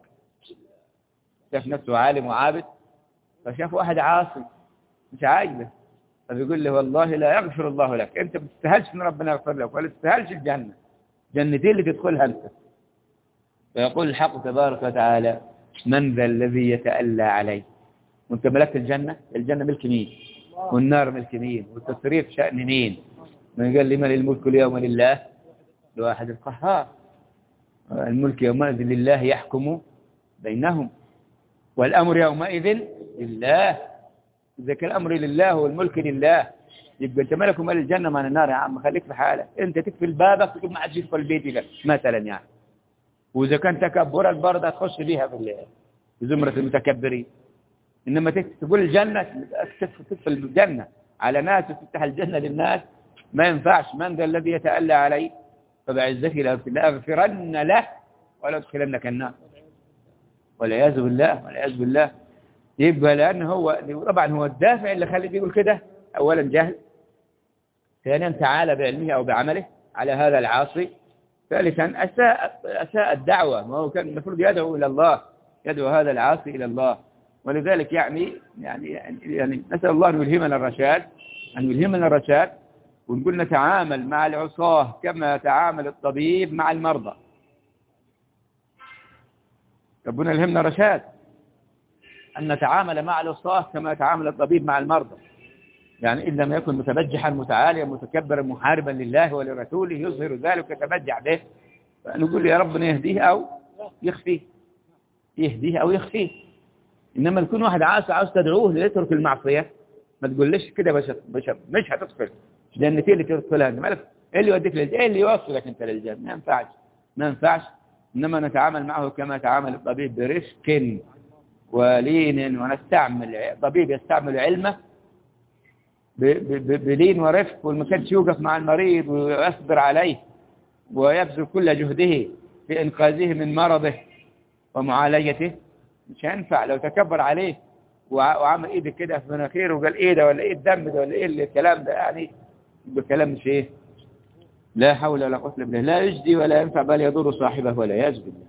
S1: شاف نفسه عالم وعابد، فشاف واحد عاصي مش عاجبه، فبيقول له والله لا يغفر الله لك، انت ما تستاهلش ان ربنا يغفر لك، ولا تستاهلش الجنة، جنتين اللي تدخلها انت. فيقول الحق تبارك وتعالى من ذا الذي يتألى علي؟ وانت ملكت الجنة ملك مين؟ والنار ملك مين؟ والتصريف شأن مين؟ من قال لمن الملك اليوم لله الواحد القهار، الملك يومئذ لله يحكم بينهم والأمر يومئذ لله. إذا كان الأمر لله والملك لله يبقى أنت ملك ومال الجنة من النار يا عم، خليك في حالك، أنت تقفل بابك وتقول ما حدش يدخل بيتك مثلا يعني. وإذا كان تكبرك برضه تخش بيها في زمرة المتكبرين. إنما تقول الجنة تدخل الجنة على ناس وتفتح الجنة للناس ما ينفعش. من ذا الذي يتألى علي؟ فبعزتي لأغفرن له ولا أدخلنك النار، والعياذ بالله. يبقى لأنه هو طبعا هو الدافع اللي خليه يقول كده، أولا جهل، ثانيا تعالى بعلمه أو بعمله على هذا العاصي، ثالثا أساء الدعوة، ما هو كان المفروض يدعو إلى الله، يدعو هذا العاصي إلى الله. ولذلك يعني نسأل الله أن يلهمنا الرشاد، ونقول نتعامل مع العصاة كما يتعامل الطبيب مع المرضى. ربنا يلهمنا الرشاد أن نتعامل مع العصاة كما يتعامل الطبيب مع المرضى. يعني إن لم يكن متبجحا متعاليا متكبرا محاربا لله ولرسوله يظهر ذلك يتبجح به، فنقول يا ربنا يهديه أو يخفيه. إنما يكون واحد عاوز تدعوه ليترك المعصية، ما تقولش كده مش هتدخل جنتين اللي تدخلها، مالك ايه اللي يوديك للجنة، ايه اللي يوصلك انت للجنة؟ ما ينفعش. إنما نتعامل معه كما تعامل الطبيب برفق ولين، ونستعمل طبيب يستعمل علمه بلين ورفق، وما كانش يوقف مع المريض ويصبر عليه ويبذل كل جهده في إنقاذه من مرضه ومعالجته، مش هينفع. لو تكبر عليه وعمل ايده كده في مناخيره وقال ايه ده ولا ايه الدم ده ولا ايه الكلام ده، يعني بالكلام مش ايه، لا حول ولا قوة الا بالله، لا يجدي ولا ينفع بل يضر صاحبه والعياذ بالله.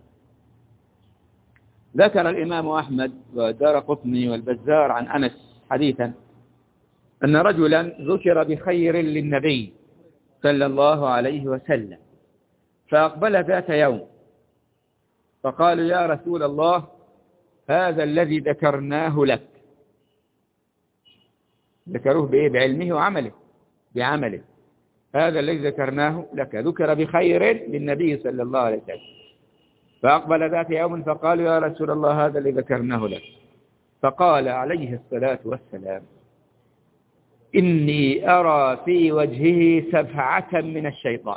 S1: ذكر الإمام أحمد والدارقطني والبزار عن أنس حديثا أن رجلا ذكر بخير للنبي صلى الله عليه وسلم، فأقبل ذات يوم فقالوا يا رسول الله هذا الذي ذكرناه لك. ذكروه بإيه؟ بعلمه وعمله، بعمله. هذا الذي ذكرناه لك ذكر بخير للنبي صلى الله عليه وسلم، فأقبل ذات يوم فقالوا يا رسول الله هذا الذي ذكرناه لك. فقال عليه الصلاة والسلام إني أرى في وجهه سفعة من الشيطان.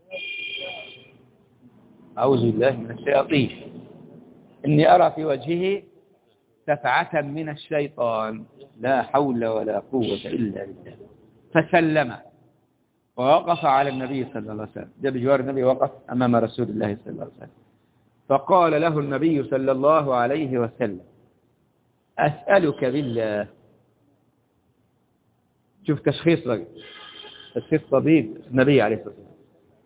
S1: أعوذ بالله من الشياطين. إني أرى في وجهه سفعة من الشيطان. لا حول ولا قوة إلا بالله. فسلم ووقف على النبي صلى الله عليه وسلم. جاء بجوار النبي، وقف أمام رسول الله صلى الله عليه وسلم. فقال له النبي صلى الله عليه وسلم: أسألك بالله. شوف تشخيص رجل، تشخيص طبيب النبي عليه الصلاة والسلام.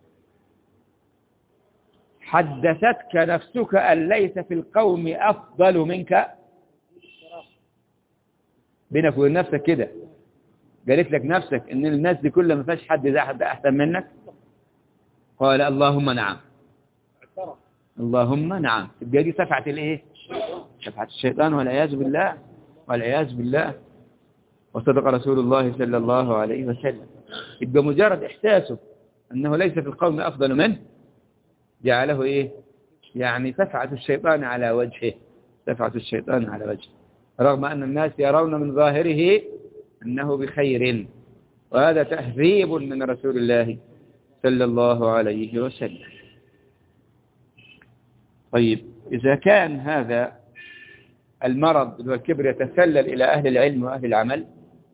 S1: حدثتك نفسك أن ليس في القوم أفضل منك؟ بينك وبين نفسك كده، قالت لك نفسك ان الناس دي كلها ما فيهاش حد زي حد احسن منك؟ قال: اللهم نعم. اللهم نعم. تبقى دي سفعة الايه؟ سفعة الشيطان، والعياذ بالله، والعياذ بالله. وصدق رسول الله صلى الله عليه وسلم. يبقى مجرد احساسه انه ليس في القوم افضل منه جعله ايه؟ يعني سفعة الشيطان على وجهه، سفعة الشيطان على وجهه، رغم ان الناس يرون من ظاهره انه بخير. وهذا تهذيب من رسول الله صلى الله عليه وسلم. طيب، إذا كان هذا المرض والكبر يتسلل إلى أهل العلم وأهل العمل،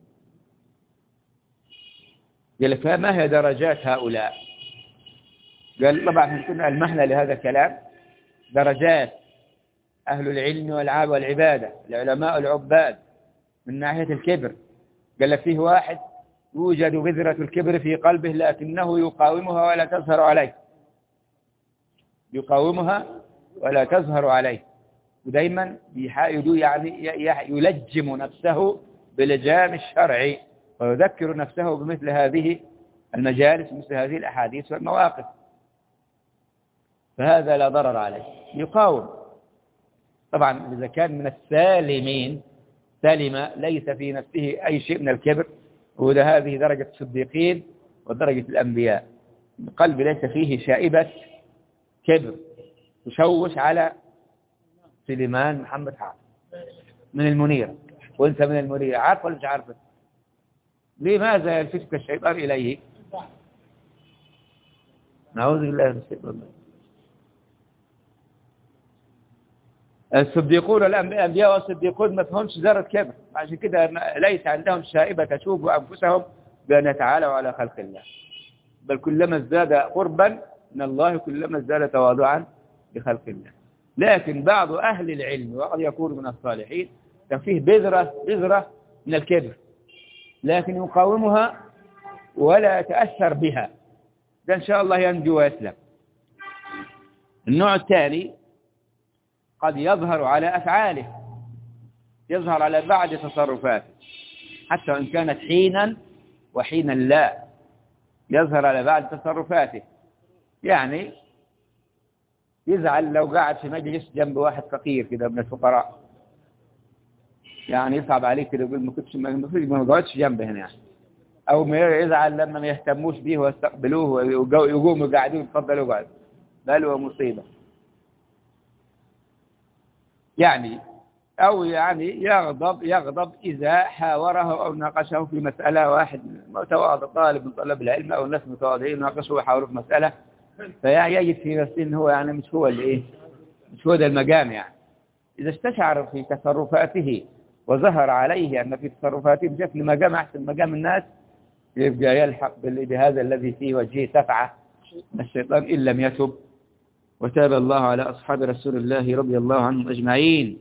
S1: قال لك ما هي درجات هؤلاء؟ قال طبعا كنا المهنة لهذا الكلام درجات أهل العلم والعبادة، العلماء العباد من ناحية الكبر. قال لك فيه واحد يوجد بذرة الكبر في قلبه لكنه يقاومها ولا تظهر عليه، يقاومها ولا تظهر عليه، ودايما يعني يلجم نفسه بلجام الشرع، ويذكر نفسه بمثل هذه المجالس ومثل هذه الأحاديث والمواقف، فهذا لا ضرر عليه، يقاوم. طبعا إذا كان من السالمين، سلم ليس في نفسه أي شيء من الكبر، وده هذه درجة الصديقين ودرجة الأنبياء، القلب ليس فيه شائبة كبر تشوش على سليمان محمد حافظ من المنير، وانت من المنير، عارف ولا مش عارف؟ لماذا يلفتك الشيطان إليه؟ نعوذ بالله من الشيطان. الصديقون الأنبياء والصديقون ما فهمش ذرة كبر، عشان كده ليس عندهم شائبة تشوب أنفسهم بأن يتعالوا على خلق الله، بل كلما ازداد قربا من الله كلما ازداد تواضعا بخلق الله. لكن بعض أهل العلم وقد يكون من الصالحين كان فيه بذرة من الكبر، لكن يقاومها ولا يتأثر بها، ده إن شاء الله ينجو ويسلم. النوع الثاني قد يظهر على أفعاله، يظهر على بعض تصرفاته حتى وإن كانت حينا وحينا لا، يظهر على بعض تصرفاته. يعني يزعل لو قاعد في مجلس جنب واحد فقير كده من الفقراء، يعني يصعب عليك كده يقول ما قعدش جنبه هنا يعني. أو يزعل لما ما يهتموش به ويستقبلوه ويقوموا قاعدين يتفضلوا قاعد، بل ومصيبة يعني. أو يعني يغضب إذا حاوره أو ناقشه في مسألة، واحد متواضع طالب من طلاب العلم أو الناس متواضعين ناقشه ويحاوره في مسألة، فيجد في نفسه إن هو يعني مش هو اللي إيه، مش هو ده المقام يعني. إذا استشعر في تصرفاته وظهر عليه أن في تصرفاته بشكل مقام أحسن مقام الناس، يبقى يلحق بهذا الذي فيه وجهه سفعة من الشيطان إن لم يتب. وتاب الله على أصحاب رسول الله رضي الله عنهم أجمعين.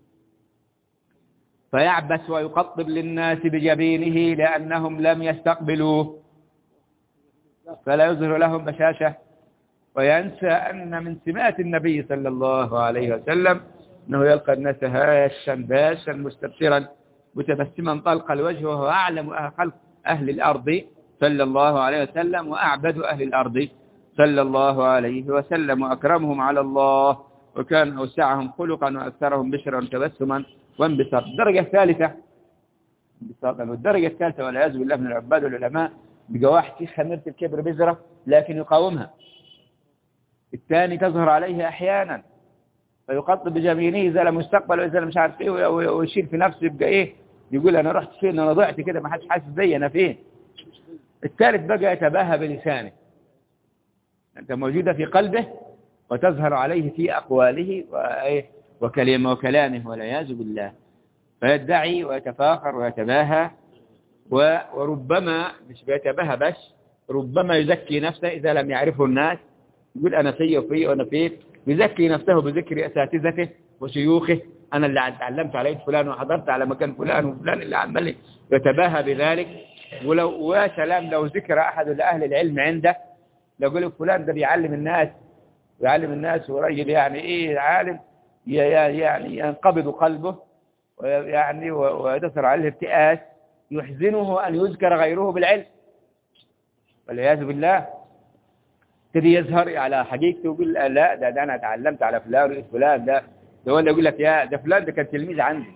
S1: فيعبس ويقطب للناس بجبينه لأنهم لم يستقبلوه، فلا يظهر لهم بشاشة، وينسى أن من سمات النبي صلى الله عليه وسلم أنه يلقى الناس هاشا باشا مستبشرا متبسما طلق الوجه، وهو أعلم خلق أهل الأرض صلى الله عليه وسلم، وأعبد أهل الأرض صلى الله عليه وسلم، وأكرمهم على الله، وكان أوسعهم خلقا وأكثرهم بشرا وتبسما وانبساطا. الدرجة الثالثة انبساطا. والدرجة الثالثة والعياذ بالله من العباد والعلماء بقى واحد في خميرة الكبر بذرة لكن يقاومها. الثاني تظهر عليه أحيانا فيقطب بجبينه إذا لم يستقبل وإذا لم مش عارف إيه، ويشيل في نفسه يبقى إيه، يقول أنا رحت فين، أنا ضعت كده ما حدش حاسس بي، أنا فين. الثالث بقى يتباهى بلسانه، أنت موجودة في قلبه وتظهر عليه في أقواله وكلامه والعياذ بالله، فيدعي ويتفاخر ويتباهى وربما مش بيتباهى بس، ربما يزكي نفسه إذا لم يعرفه الناس، يقول أنا في وفي وأنا في، يزكي نفسه بذكر أساتذته وشيوخه، أنا اللي تعلمت على يد فلان وحضرت على مكان فلان وفلان اللي عمل، يتباهى بذلك. وسلام لو ذكر أحد لأهل العلم عنده، يقول فلان ده بيعلم الناس ورجل يعني إيه عالم، يعني ينقبض قلبه ويعني ويدثر عليه ابتئاس، يحزنه أن يذكر غيره بالعلم والعياذ بالله. تبي يظهر على حقيقته ويقول لا ده أنا تعلمت على فلان وفلان، ده ولا يقول لك يا ده فلان ده كان تلميذ عندي،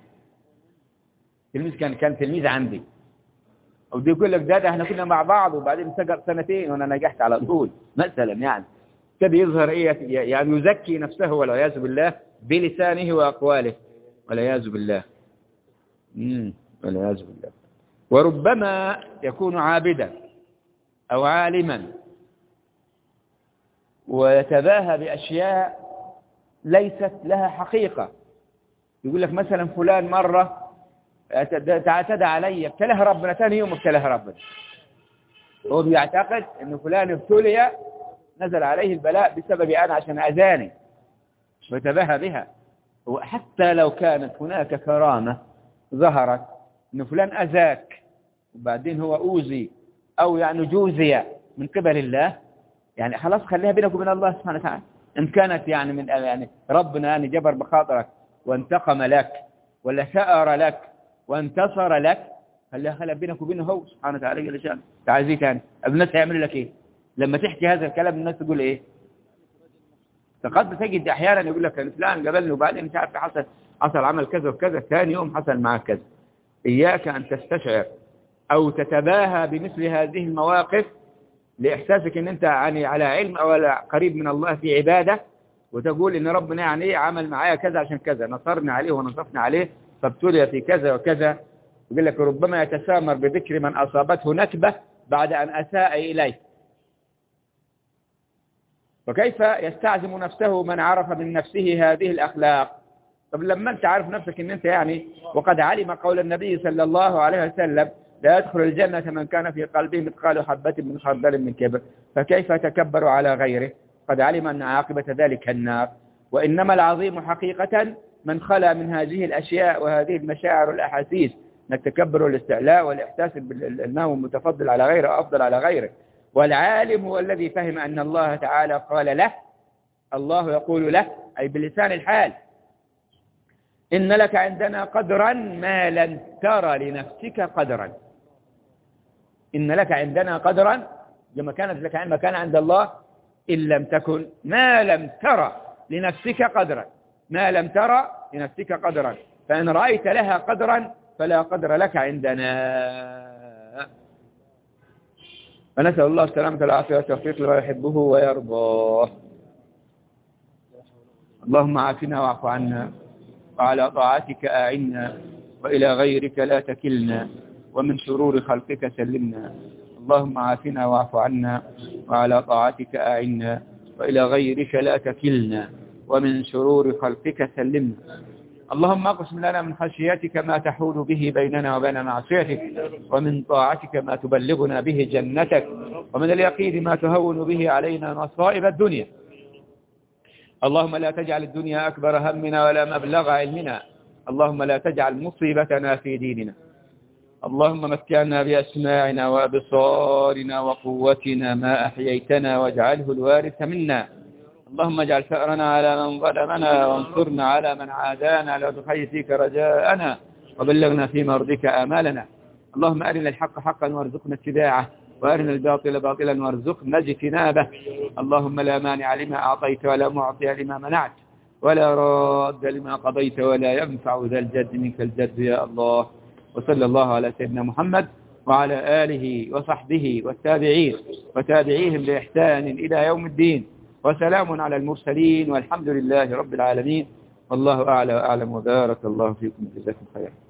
S1: كان تلميذ عندي، أو دي يقول لك ده احنا كنا مع بعض وبعدين سقط سنتين وأنا نجحت على طول مثلا. يعني تبي يظهر إيه، يعني يزكي نفسه والعياذ بالله بلسانه وأقواله والعياذ بالله. والعياذ بالله. وربما يكون عابدا أو عالما ويتباهى بأشياء ليست لها حقيقة. يقول لك مثلا فلان مرة اعتدى علي، ابتلاه ربنا، ثاني يوم ابتلاه ربنا، هو بيعتقد أن فلان ابتلي نزل عليه البلاء بسبب أنا عشان أذاني ويتباهى بها. وحتى لو كانت هناك كرامة ظهرت أن فلان أذاك وبعدين هو أوذي أو يعني جوزي من قبل الله، يعني خلاص خليها بينك وبين الله سبحانه وتعالى. إن كانت يعني من يعني ربنا يعني جبر بخاطرك وانتقم لك ولا ثأر لك وانتصر لك، خليها بينك وبينه هو سبحانه وتعالى جل شأنه. تعالى تاني الناس هيعملوا لك ايه لما تحكي هذا الكلام؟ الناس تقول ايه؟ فقد تجد احيانا يقول لك فلان قبلني وبعدين مش عارف حصل عمل كذا وكذا، ثاني يوم حصل معك كذا. اياك ان تستشعر او تتباهى بمثل هذه المواقف لإحساسك أن أنت يعني على علم أو قريب من الله في عبادة، وتقول إن ربنا يعني عمل معايا كذا عشان كذا، نصرنا عليه ونصفنا عليه فابتلي في كذا وكذا. يقول لك ربما يتسامر بذكر من أصابته نكبة بعد أن أساء إليه. وكيف يستعزم نفسه من عرف من نفسه هذه الأخلاق؟ طب لما أنت عارف نفسك أن أنت يعني، وقد علم قول النبي صلى الله عليه وسلم لا يدخل الجنة من كان في قلبه مثقال حبة من خردل من كبر، فكيف يتكبر على غيره؟ قد علم أن عاقبة ذلك النار. وإنما العظيم حقيقة من خلى من هذه الأشياء وهذه المشاعر والأحاسيس من التكبر والاستعلاء والإحساس أنه متفضل على غيره أفضل على غيره. والعالم هو الذي فهم أن الله تعالى قال له، الله يقول له أي بلسان الحال: إن لك عندنا قدرا ما لن ترى لنفسك قدرا. إن لك عندنا قدرا، لما كانت لك مكان عند الله، إن لم تكن ما لم ترى لنفسك قدرا، ما لم ترى لنفسك قدرا، فإن رأيت لها قدرا فلا قدر لك عندنا. فنسأل الله السلامة والعافية والتوفيق لما يحبه ويرضاه. اللهم عافنا واعف عنا، وعلى طاعتك أعنا، وإلى غيرك لا تكلنا، ومن شرور خلقك سلمنا. اللهم عافنا واعف عنا، وعلى طاعتك أعنا، وإلى غيرك لا تكلنا، ومن شرور خلقك سلمنا. اللهم اقسم لنا من خشيتك ما تحول به بيننا وبين معصيتك، ومن طاعتك ما تبلغنا به جنتك، ومن اليقين ما تهون به علينا مصائب الدنيا. اللهم لا تجعل الدنيا أكبر همنا ولا مبلغ علمنا. اللهم لا تجعل مصيبتنا في ديننا. اللهم مكنا بأسماعنا وأبصارنا وقوتنا ما أحييتنا واجعله الوارث منا. اللهم اجعل ثأرنا على من ظلمنا وانصرنا على من عادانا، لا تخير فيك رجاءنا وبلغنا في مرضك آمالنا. اللهم أرنا الحق حقا وارزقنا اتباعه، وأرنا الباطل باطلا وارزقنا اجتنابه. اللهم لا مانع لما أعطيت ولا معطي لما منعت ولا راد لما قضيت ولا ينفع ذا الجد منك الجد يا الله. وصلى الله على سيدنا محمد وعلى آله وصحبه والتابعين وتابعيهم بإحسان إلى يوم الدين، وسلام على المرسلين والحمد لله رب العالمين. والله أعلى وأعلم، وبارك الله فيكم. جزاكم خيرا.